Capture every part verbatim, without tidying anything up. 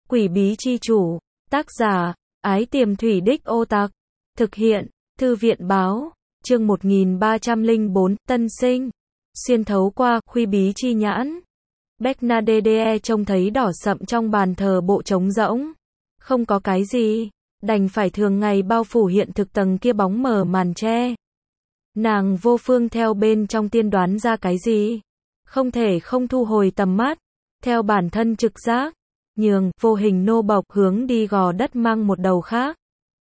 Quỷ bí chi chủ, tác giả, Ái Tiềm Thủy Đích Ô Tặc, thực hiện, Thư viện báo, chương một nghìn ba trăm lẻ bốn, tân sinh, xuyên thấu qua, khuy bí chi nhãn. Bernadette trông thấy đỏ sậm trong bàn thờ bộ trống rỗng. Không có cái gì, đành phải thường ngày bao phủ hiện thực tầng kia bóng mờ màn che. Nàng vô phương theo bên trong tiên đoán ra cái gì. Không thể không thu hồi tầm mắt, theo bản thân trực giác, nhường, vô hình nô bộc hướng đi gò đất mang một đầu khác.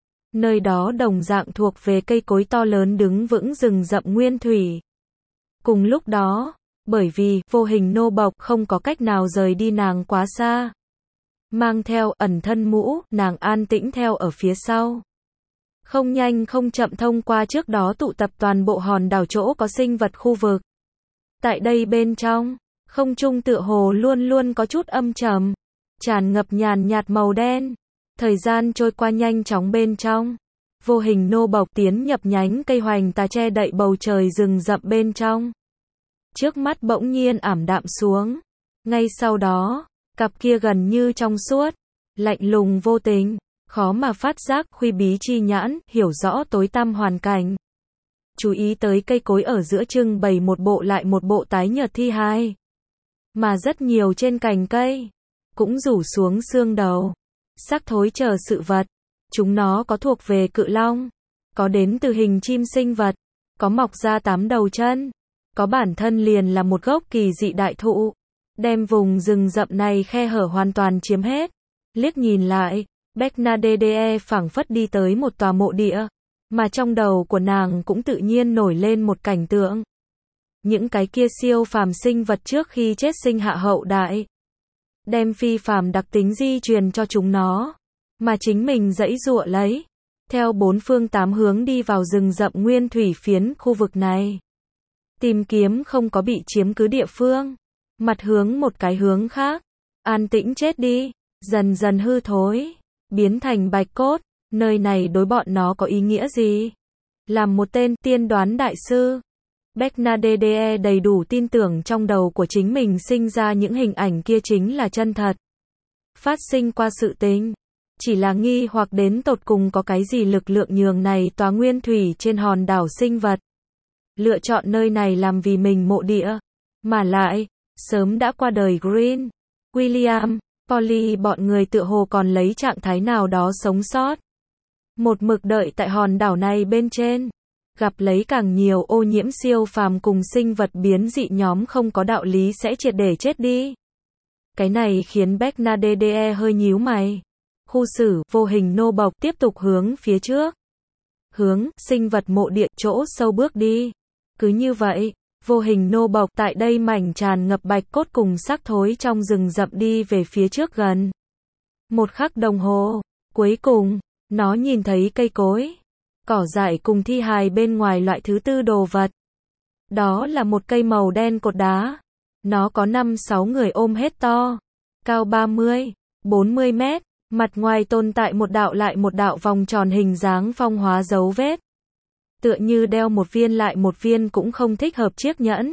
Nơi đó đồng dạng thuộc về cây cối to lớn đứng vững rừng rậm nguyên thủy. Cùng lúc đó, bởi vì vô hình nô bộc không có cách nào rời đi nàng quá xa. Mang theo ẩn thân mũ, nàng an tĩnh theo ở phía sau. Không nhanh không chậm thông qua trước đó tụ tập toàn bộ hòn đảo chỗ có sinh vật khu vực. Tại đây bên trong, không trung tựa hồ luôn luôn có chút âm trầm, tràn ngập nhàn nhạt màu đen. Thời gian trôi qua nhanh chóng bên trong. Vô hình nô bộc tiến nhập nhánh cây hoành tà che đậy bầu trời rừng rậm bên trong. Trước mắt bỗng nhiên ảm đạm xuống. Ngay sau đó, cặp kia gần như trong suốt, lạnh lùng vô tình, khó mà phát giác khuy bí chi nhãn, hiểu rõ tối tăm hoàn cảnh. Chú ý tới cây cối ở giữa trưng bày một bộ lại một bộ tái nhợt thi hài. Mà rất nhiều trên cành cây, cũng rủ xuống xương đầu, xác thối chờ sự vật. Chúng nó có thuộc về cự long, có đến từ hình chim sinh vật, có mọc ra tám đầu chân, có bản thân liền là một gốc kỳ dị đại thụ, đem vùng rừng rậm này khe hở hoàn toàn chiếm hết. Liếc nhìn lại, Bernadette phảng phất đi tới một tòa mộ địa, mà trong đầu của nàng cũng tự nhiên nổi lên một cảnh tượng. Những cái kia siêu phàm sinh vật trước khi chết sinh hạ hậu đại, đem phi phàm đặc tính di truyền cho chúng nó, mà chính mình giãy giụa lấy, theo bốn phương tám hướng đi vào rừng rậm nguyên thủy phiến khu vực này. Tìm kiếm không có bị chiếm cứ địa phương, mặt hướng một cái hướng khác, an tĩnh chết đi, dần dần hư thối, biến thành bạch cốt. Nơi này đối bọn nó có ý nghĩa gì? Làm một tên tiên đoán đại sư, Bernadette đầy đủ tin tưởng trong đầu của chính mình sinh ra những hình ảnh kia chính là chân thật. Phát sinh qua sự tình, chỉ là nghi hoặc đến tột cùng có cái gì lực lượng nhường này tòa nguyên thủy trên hòn đảo sinh vật lựa chọn nơi này làm vì mình mộ địa. Mà lại, sớm đã qua đời Green, William, Polly bọn người tựa hồ còn lấy trạng thái nào đó sống sót. Một mực đợi tại hòn đảo này bên trên, gặp lấy càng nhiều ô nhiễm siêu phàm cùng sinh vật biến dị nhóm không có đạo lý sẽ triệt để chết đi. Cái này khiến Bernadette hơi nhíu mày. Khu xử, vô hình nô bộc tiếp tục hướng phía trước. Hướng, sinh vật mộ địa, chỗ sâu bước đi. Cứ như vậy, vô hình nô bộc tại đây mảnh tràn ngập bạch cốt cùng xác thối trong rừng rậm đi về phía trước gần. Một khắc đồng hồ, cuối cùng, nó nhìn thấy cây cối, cỏ dại cùng thi hài bên ngoài loại thứ tư đồ vật. Đó là một cây màu đen cột đá. Nó có năm sáu người ôm hết to, cao ba mươi, bốn mươi mét, mặt ngoài tồn tại một đạo lại một đạo vòng tròn hình dáng phong hóa dấu vết. Tựa như đeo một viên lại một viên cũng không thích hợp chiếc nhẫn.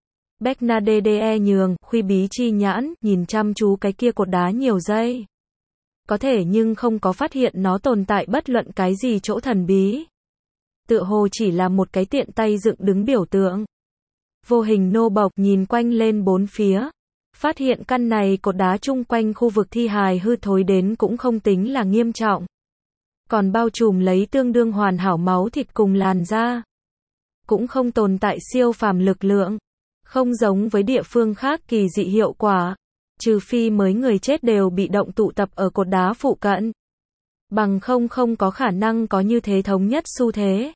Bernadette nhường, khuy bí chi nhãn, nhìn chăm chú cái kia cột đá nhiều giây. Có thể nhưng không có phát hiện nó tồn tại bất luận cái gì chỗ thần bí. Tựa hồ chỉ là một cái tiện tay dựng đứng biểu tượng. Vô hình nô bộc nhìn quanh lên bốn phía, phát hiện căn này cột đá chung quanh khu vực thi hài hư thối đến cũng không tính là nghiêm trọng. Còn bao trùm lấy tương đương hoàn hảo máu thịt cùng làn da. Cũng không tồn tại siêu phàm lực lượng. Không giống với địa phương khác kỳ dị hiệu quả. Trừ phi mới người chết đều bị động tụ tập ở cột đá phụ cận. Bằng không không có khả năng có như thế thống nhất xu thế.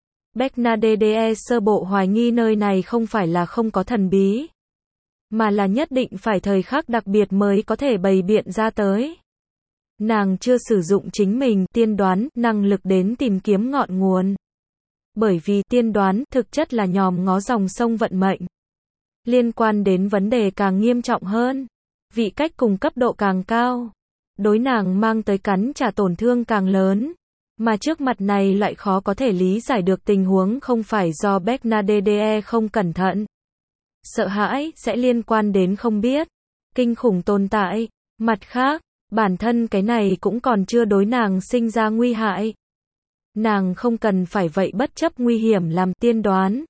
Bernadette sơ bộ hoài nghi nơi này không phải là không có thần bí, mà là nhất định phải thời khắc đặc biệt mới có thể bày biện ra tới. Nàng chưa sử dụng chính mình tiên đoán năng lực đến tìm kiếm ngọn nguồn. Bởi vì tiên đoán thực chất là nhòm ngó dòng sông vận mệnh. Liên quan đến vấn đề càng nghiêm trọng hơn, vị cách cùng cấp độ càng cao, đối nàng mang tới cắn trả tổn thương càng lớn. Mà trước mặt này lại khó có thể lý giải được tình huống không phải do Bernadette không cẩn thận. Sợ hãi sẽ liên quan đến không biết, kinh khủng tồn tại. Mặt khác, Bản thân cái này cũng còn chưa đối nàng sinh ra nguy hại. Nàng không cần phải vậy bất chấp nguy hiểm làm tiên đoán.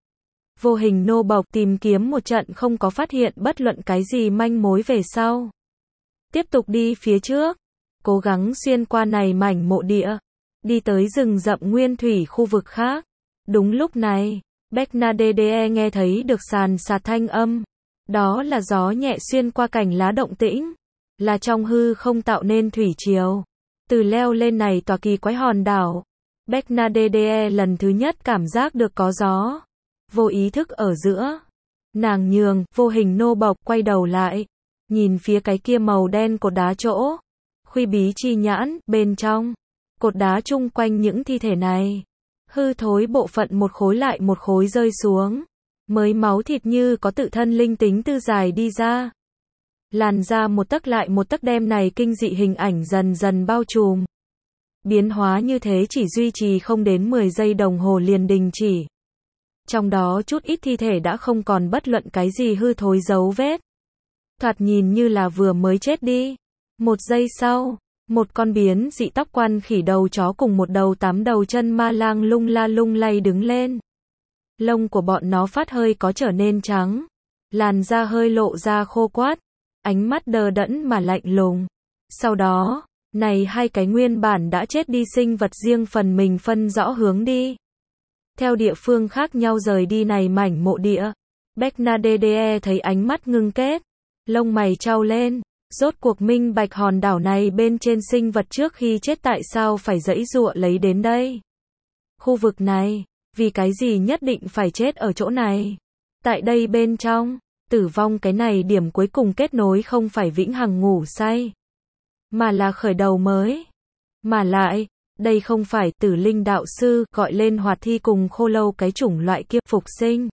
Vô hình nô bộc tìm kiếm một trận không có phát hiện bất luận cái gì manh mối về sau. Tiếp tục đi phía trước, cố gắng xuyên qua này mảnh mộ địa, đi tới rừng rậm nguyên thủy khu vực khác. Đúng lúc này, Bernadette nghe thấy được sàn sạt thanh âm. Đó là gió nhẹ xuyên qua cành lá động tĩnh, là trong hư không tạo nên thủy triều. Từ leo lên này tòa kỳ quái hòn đảo, Bernadette lần thứ nhất cảm giác được có gió. Vô ý thức ở giữa, nàng nhường, vô hình nô bộc quay đầu lại, nhìn phía cái kia màu đen cột đá chỗ. Khuy bí chi nhãn, bên trong, cột đá chung quanh những thi thể này. Hư thối bộ phận một khối lại một khối rơi xuống. Mới máu thịt như có tự thân linh tính tư dài đi ra. Làn ra một tấc lại một tấc đem này kinh dị hình ảnh dần dần bao trùm. Biến hóa như thế chỉ duy trì không đến mười giây đồng hồ liền đình chỉ. Trong đó chút ít thi thể đã không còn bất luận cái gì hư thối dấu vết. Thoạt nhìn như là vừa mới chết đi. Một giây sau, một con biến dị tóc quan khỉ đầu chó cùng một đầu tám đầu chân ma lang lung la lung lay đứng lên. Lông của bọn nó phát hơi có trở nên trắng. Làn da hơi lộ ra khô quát. Ánh mắt đờ đẫn mà lạnh lùng. Sau đó, này hai cái nguyên bản đã chết đi sinh vật riêng phần mình phân rõ hướng đi. Theo địa phương khác nhau rời đi này mảnh mộ địa. Bernadette thấy ánh mắt ngưng kết. Lông mày trao lên. Rốt cuộc minh bạch hòn đảo này bên trên sinh vật trước khi chết tại sao phải giãy giụa lấy đến đây. Khu vực này, vì cái gì nhất định phải chết ở chỗ này. Tại đây bên trong, tử vong cái này điểm cuối cùng kết nối không phải vĩnh hằng ngủ say, mà là khởi đầu mới. Mà lại, đây không phải tử linh đạo sư gọi lên hoạt thi cùng khô lâu cái chủng loại kia phục sinh.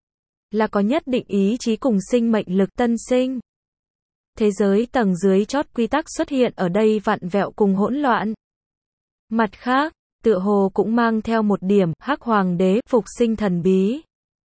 Là có nhất định ý chí cùng sinh mệnh lực tân sinh. Thế giới tầng dưới chót quy tắc xuất hiện ở đây vặn vẹo cùng hỗn loạn. Mặt khác, tựa hồ cũng mang theo một điểm hắc hoàng đế phục sinh thần bí.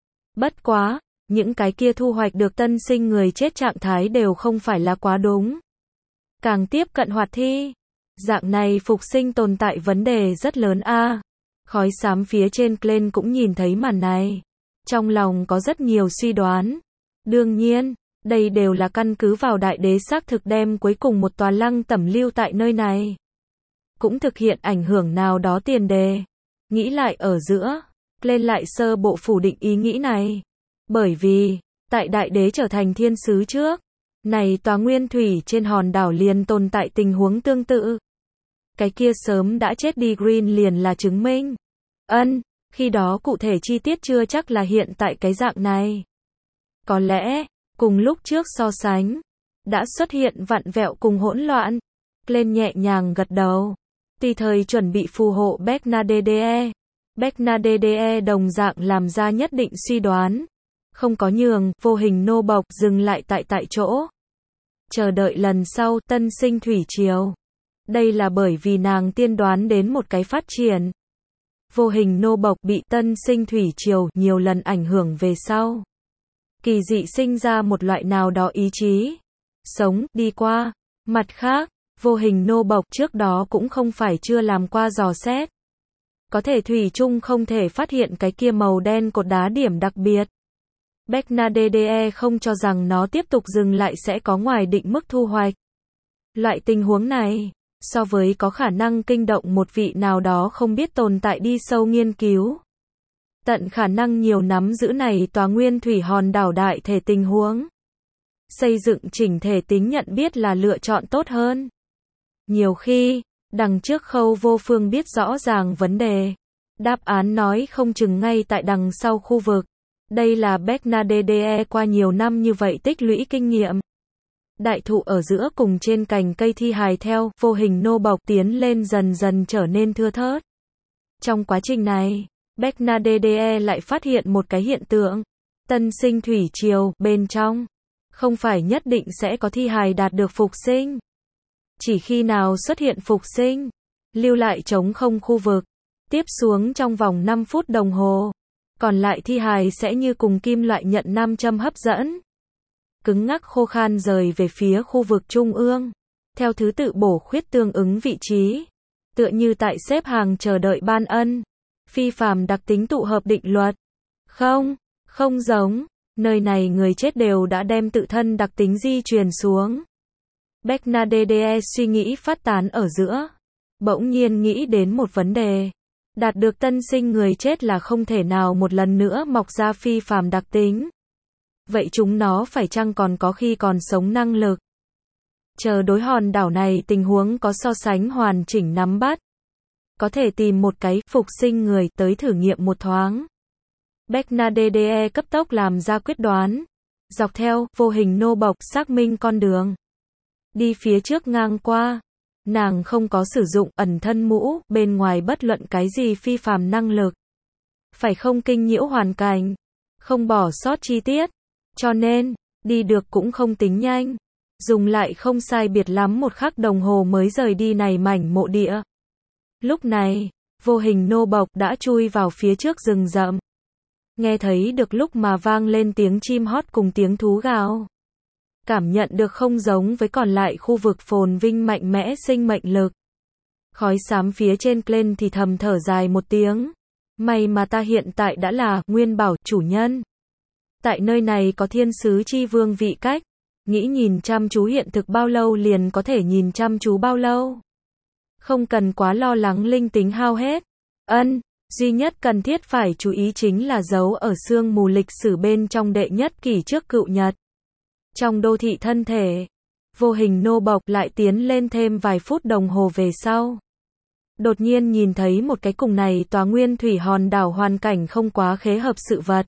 Bất quá, những cái kia thu hoạch được tân sinh người chết trạng thái đều không phải là quá đúng. Càng tiếp cận hoạt thi, dạng này phục sinh tồn tại vấn đề rất lớn a. À, khói xám phía trên Glenn cũng nhìn thấy màn này. Trong lòng có rất nhiều suy đoán. Đương nhiên, đây đều là căn cứ vào đại đế xác thực đem cuối cùng một tòa lăng tẩm lưu tại nơi này. Cũng thực hiện ảnh hưởng nào đó tiền đề. Nghĩ lại ở giữa, lên lại sơ bộ phủ định ý nghĩ này. Bởi vì, tại đại đế trở thành thiên sứ trước, này tòa nguyên thủy trên hòn đảo liền tồn tại tình huống tương tự. Cái kia sớm đã chết đi Green liền là chứng minh. Ân, khi đó cụ thể chi tiết chưa chắc là hiện tại cái dạng này. Có lẽ, cùng lúc trước so sánh, đã xuất hiện vặn vẹo cùng hỗn loạn. Lên nhẹ nhàng gật đầu. Tùy thời chuẩn bị phù hộ Bernadette. Bernadette đồng dạng làm ra nhất định suy đoán. Không có nhường, vô hình nô bộc dừng lại tại tại chỗ. Chờ đợi lần sau tân sinh thủy triều. Đây là bởi vì nàng tiên đoán đến một cái phát triển. Vô hình nô bộc bị tân sinh thủy triều nhiều lần ảnh hưởng về sau. Kỳ dị sinh ra một loại nào đó ý chí. Sống, đi qua. Mặt khác, vô hình nô bộc trước đó cũng không phải chưa làm qua dò xét. Có thể thủy chung không thể phát hiện cái kia màu đen cột đá điểm đặc biệt. Bernadette không cho rằng nó tiếp tục dừng lại sẽ có ngoài định mức thu hoạch. Loại tình huống này, so với có khả năng kinh động một vị nào đó không biết tồn tại đi sâu nghiên cứu. Tận khả năng nhiều nắm giữ này tòa nguyên thủy hòn đảo đại thể tình huống. Xây dựng chỉnh thể tính nhận biết là lựa chọn tốt hơn. Nhiều khi, đằng trước khâu vô phương biết rõ ràng vấn đề. Đáp án nói không chừng ngay tại đằng sau khu vực. Đây là Bernadette qua nhiều năm như vậy tích lũy kinh nghiệm. Đại thụ ở giữa cùng trên cành cây thi hài theo vô hình nô bộc tiến lên dần dần trở nên thưa thớt. Trong quá trình này, Bernadette lại phát hiện một cái hiện tượng. Tân sinh thủy triều bên trong, không phải nhất định sẽ có thi hài đạt được phục sinh. Chỉ khi nào xuất hiện phục sinh, lưu lại trống không khu vực, tiếp xuống trong vòng năm phút đồng hồ. Còn lại thi hài sẽ như cùng kim loại nhận nam châm hấp dẫn. Cứng ngắc khô khan rời về phía khu vực trung ương. theo thứ tự bổ khuyết tương ứng vị trí, tựa như tại xếp hàng chờ đợi ban ân. Phi phàm đặc tính tụ hợp định luật. Không, không giống, nơi này người chết đều đã đem tự thân đặc tính di truyền xuống. Bernadette suy nghĩ phát tán ở giữa, bỗng nhiên nghĩ đến một vấn đề. Đạt được tân sinh người chết là không thể nào một lần nữa mọc ra phi phàm đặc tính. Vậy chúng nó phải chăng còn có khi còn sống năng lực? Chờ đối hòn đảo này tình huống có so sánh hoàn chỉnh nắm bắt. Có thể tìm một cái phục sinh người tới thử nghiệm một thoáng. Bernadette cấp tốc làm ra quyết đoán. Dọc theo vô hình nô bộc xác minh con đường. Đi phía trước ngang qua. Nàng không có sử dụng ẩn thân mũ bên ngoài bất luận cái gì phi phàm năng lực. Phải không kinh nhiễu hoàn cảnh. Không bỏ sót chi tiết. Cho nên, đi được cũng không tính nhanh. Dùng lại không sai biệt lắm một khắc đồng hồ mới rời đi này mảnh mộ địa. Lúc này, vô hình nô bộc đã chui vào phía trước rừng rậm. Nghe thấy được lúc mà vang lên tiếng chim hót cùng tiếng thú gào. Cảm nhận được không giống với còn lại khu vực phồn vinh mạnh mẽ sinh mệnh lực. Khói xám phía trên lên thì thầm thở dài một tiếng. May mà ta hiện tại đã là Nguyên Bảo chủ nhân. Tại nơi này có thiên sứ chi vương vị cách. Nghĩ nhìn chăm chú hiện thực bao lâu liền có thể nhìn chăm chú bao lâu. Không cần quá lo lắng linh tính hao hết. Ân, duy nhất cần thiết phải chú ý chính là dấu ở sương mù lịch sử bên trong đệ nhất kỷ trước cựu nhật. Trong đô thị thân thể, vô hình nô bộc lại tiến lên thêm vài phút đồng hồ về sau. Đột nhiên nhìn thấy một cái cùng này tòa nguyên thủy hòn đảo hoàn cảnh không quá khế hợp sự vật.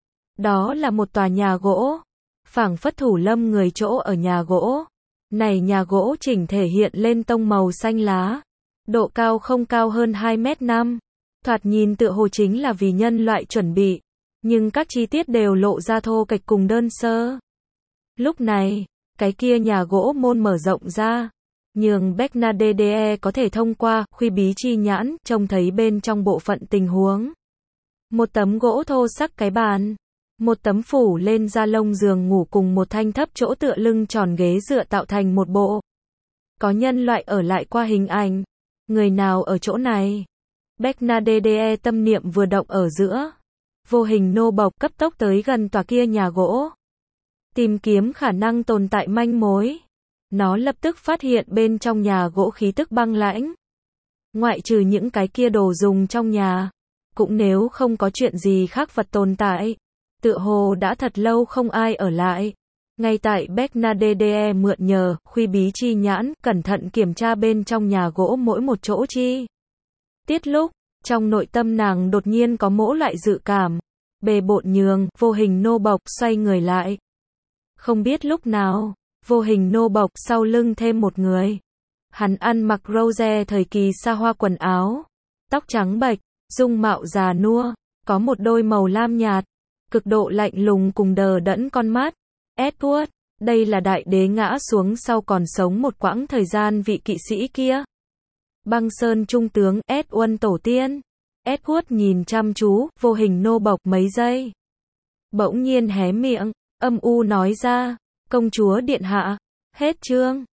Đó là một tòa nhà gỗ. Phảng phất thủ lâm người chỗ ở nhà gỗ. Này nhà gỗ chỉnh thể hiện lên tông màu xanh lá. Độ cao không cao hơn hai mét năm. Thoạt nhìn tựa hồ chính là vì nhân loại chuẩn bị. Nhưng các chi tiết đều lộ ra thô kệch cùng đơn sơ. Lúc này, cái kia nhà gỗ môn mở rộng ra. Nhường Bernadette có thể thông qua khuy bí chi nhãn trông thấy bên trong bộ phận tình huống. Một tấm gỗ thô sắc cái bàn. Một tấm phủ lên da lông giường ngủ cùng một thanh thấp chỗ tựa lưng tròn ghế dựa tạo thành một bộ. Có nhân loại ở lại qua hình ảnh. Người nào ở chỗ này? Bernadette tâm niệm vừa động ở giữa. Vô hình nô bộc cấp tốc tới gần tòa kia nhà gỗ. Tìm kiếm khả năng tồn tại manh mối. Nó lập tức phát hiện bên trong nhà gỗ khí tức băng lãnh. Ngoại trừ những cái kia đồ dùng trong nhà. Cũng nếu không có chuyện gì khác vật tồn tại. Tựa hồ đã thật lâu không ai ở lại. Ngay tại Bernadette mượn nhờ, khuy bí chi nhãn, cẩn thận kiểm tra bên trong nhà gỗ mỗi một chỗ chi. Tiết lúc, trong nội tâm nàng đột nhiên có mỗi loại dự cảm. Bề bộn nhường, vô hình nô bộc xoay người lại. Không biết lúc nào, vô hình nô bộc sau lưng thêm một người. Hắn ăn mặc rose thời kỳ xa hoa quần áo. Tóc trắng bệch, dung mạo già nua, có một đôi màu lam nhạt. Cực độ lạnh lùng cùng đờ đẫn con mắt. Edward, đây là đại đế ngã xuống sau còn sống một quãng thời gian vị kỵ sĩ kia. Băng Sơn trung tướng, Edward tổ tiên. Edward nhìn chăm chú, vô hình nô bộc mấy giây. Bỗng nhiên hé miệng, âm u nói ra, công chúa điện hạ. Hết chương.